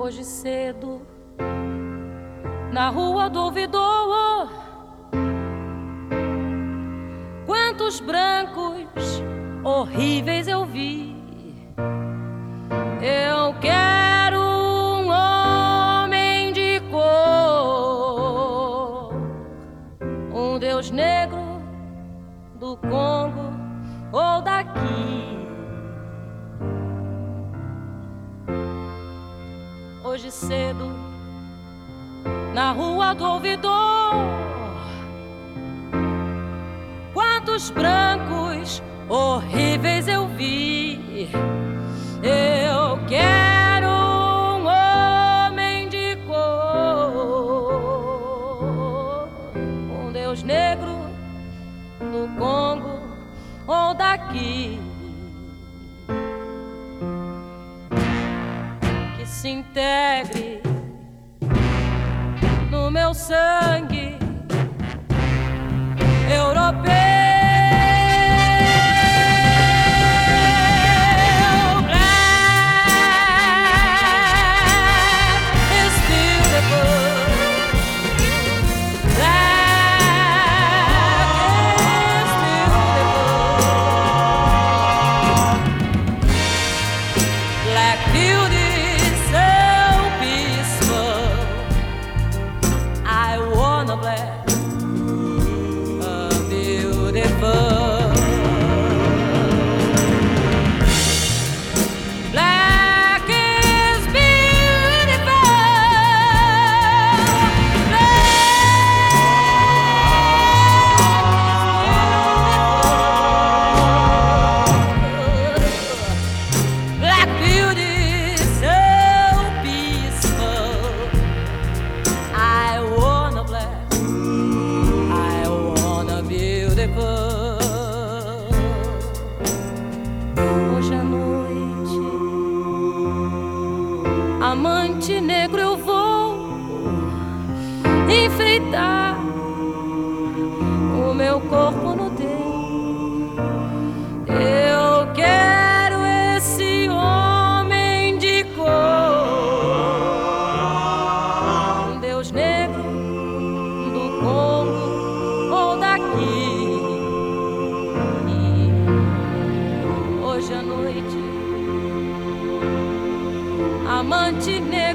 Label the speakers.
Speaker 1: Hoje cedo, na rua do ouvidor, quantos brancos horríveis eu vi. Eu quero um homem de cor, um Deus negro do Congo ou daqui. Hoje cedo, na rua do ouvidor, quantos brancos horríveis eu vi. Eu quero um homem de cor, um Deus negro do Congo ou daqui, que se integre no meu sangue europeu. Hoje à noite, amante negro, eu vou enfeitar o meu corpo no teu. Eu quero esse homem de cor, um Deus negro do Congo ou daqui. Hoje à noite, amante negro,